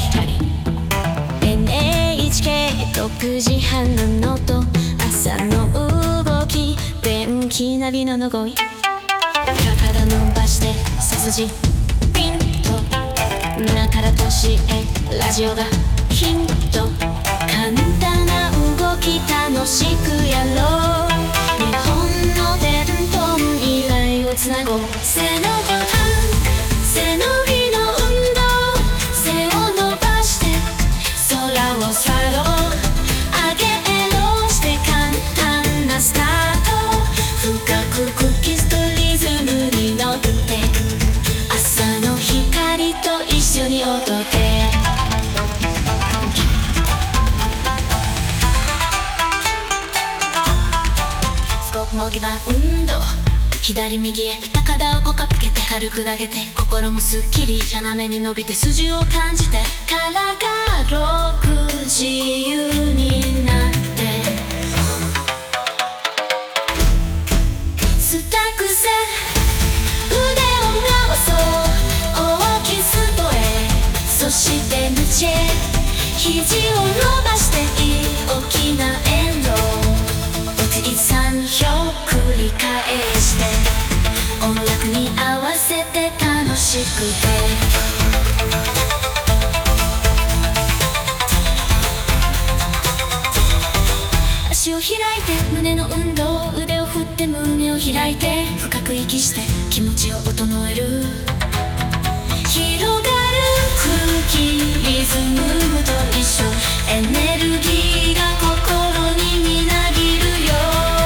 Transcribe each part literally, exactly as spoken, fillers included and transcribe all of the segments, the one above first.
光 エヌエイチケーろくじはんののと朝の動き電気ナビののごい体伸ばして背筋ピンと胸から年へラジオがヒント簡単な動き楽しくやろう日本の伝統未来をつなごう背のごはん背の日の運動背を伸ばして空を去ろう上げろして簡単なスタート深くクキスとリズムに乗って朝の光と一緒に踊ってもぎば運動左右へ高田をこかっけて軽く投げて心もすっきり斜めに伸びて筋を感じて体がろく自由になってスタックせ腕を回そう大きストレそしてヌチェ肘を伸ばしていい大きなエンドいち、さんひょ繰り返して音楽に合わせて楽しくて足を開いて胸の運動腕を振って胸を開いて深く息して気持ちを整える広がる空気リズムと一緒エネルギーが心にみなぎるよ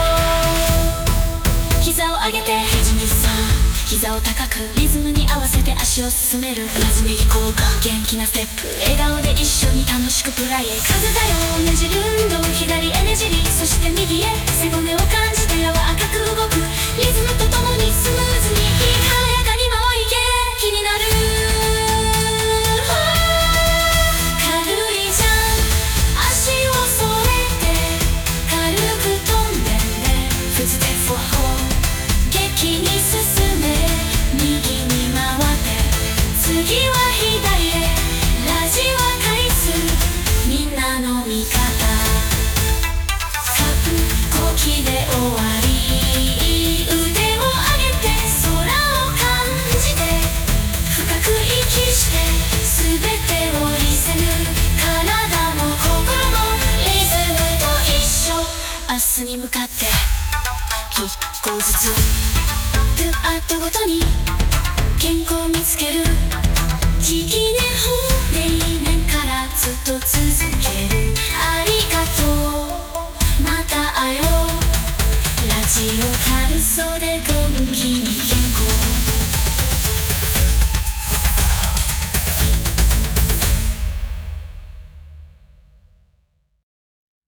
膝を上げて肘にさ膝を高くリズムに合わせて足を進める同じ右交換元気なステップ笑顔で一緒に楽しくプライへ風だよねじる運動左へねじりそして右へ背骨を感じて柔らかく動くリズムとともにスムーズに華やかに回りけ気になる明日に向かって一個ずつドゥアットごとに健康を見つけるいちねんほんでにねんからずっと続ける